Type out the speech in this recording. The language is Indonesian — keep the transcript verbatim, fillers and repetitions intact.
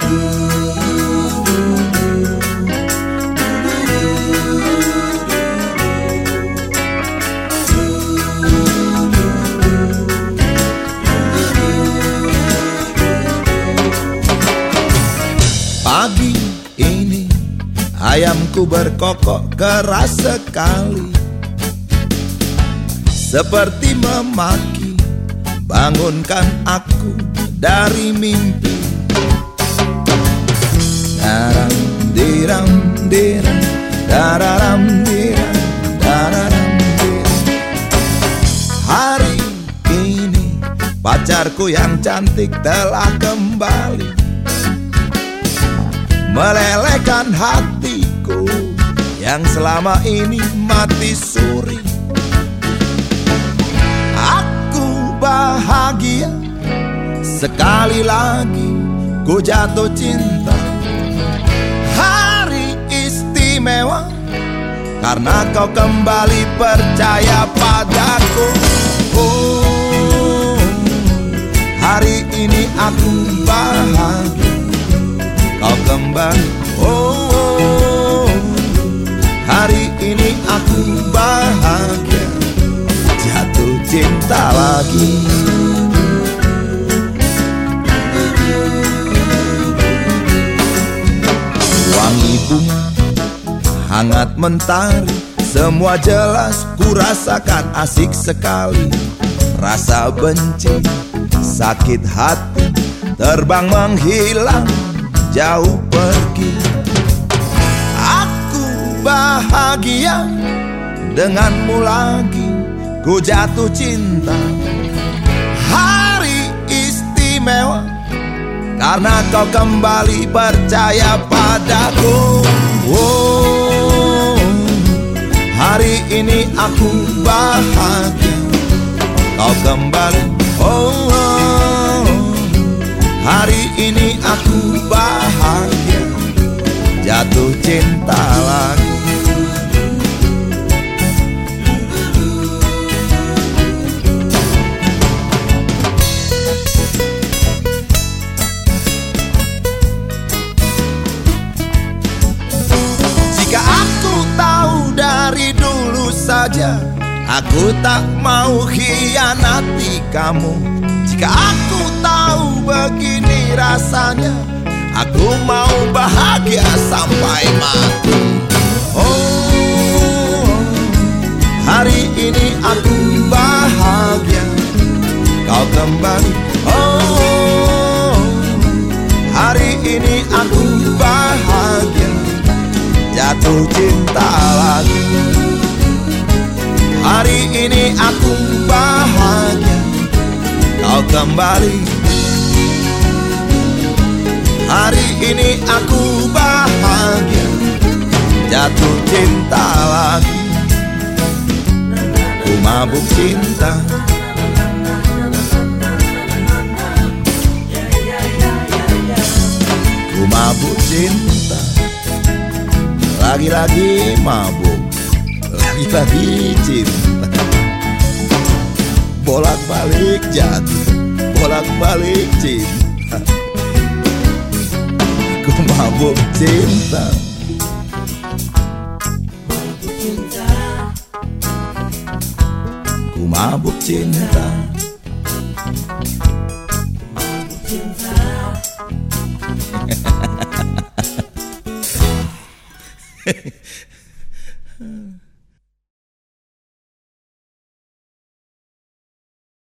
Pagi ini ayamku berkokok keras sekali, seperti memaki, bangunkan aku dari mimpi. Daram diram diram, dararam diram, dararam diram. Hari ini pacarku yang cantik telah kembali, melelehkan hatiku yang selama ini mati suri. Aku bahagia, sekali lagi ku jatuh cinta. Hari istimewa karena kau kembali percaya padaku. Oh, hari ini aku bahagia kau kembali. Oh, hari ini aku bahagia jatuh cinta lagi. Wangi bunga hangat mentari, semua jelas ku rasakan asik sekali. Rasa benci, sakit hati terbang menghilang, jauh pergi. Aku bahagia denganmu lagi, ku jatuh cinta. Hari istimewa karena kau kembali percaya padaku. Oh, hari ini aku bahagia kau kembali. Oh, oh, hari ini aku bahagia jatuh cinta lagi. Jika aku tahu dari dulu saja, aku tak mau khianati kamu. Jika aku tahu begini rasanya, aku mau bahagia sampai mati. Oh, hari ini aku bahagia kau kembali. Oh, hari ini aku bahagia jatuh cinta lagi. Hari ini aku bahagia kau kembali. Hari ini aku bahagia jatuh cinta lagi. Ku mabuk cinta, ku mabuk cinta, lagi-lagi mabuk, lagi-lagi cinta. Bolak-balik jatuh, bolak-balik cinta. Ku mabuk cinta, ku mabuk cinta, mabuk cinta.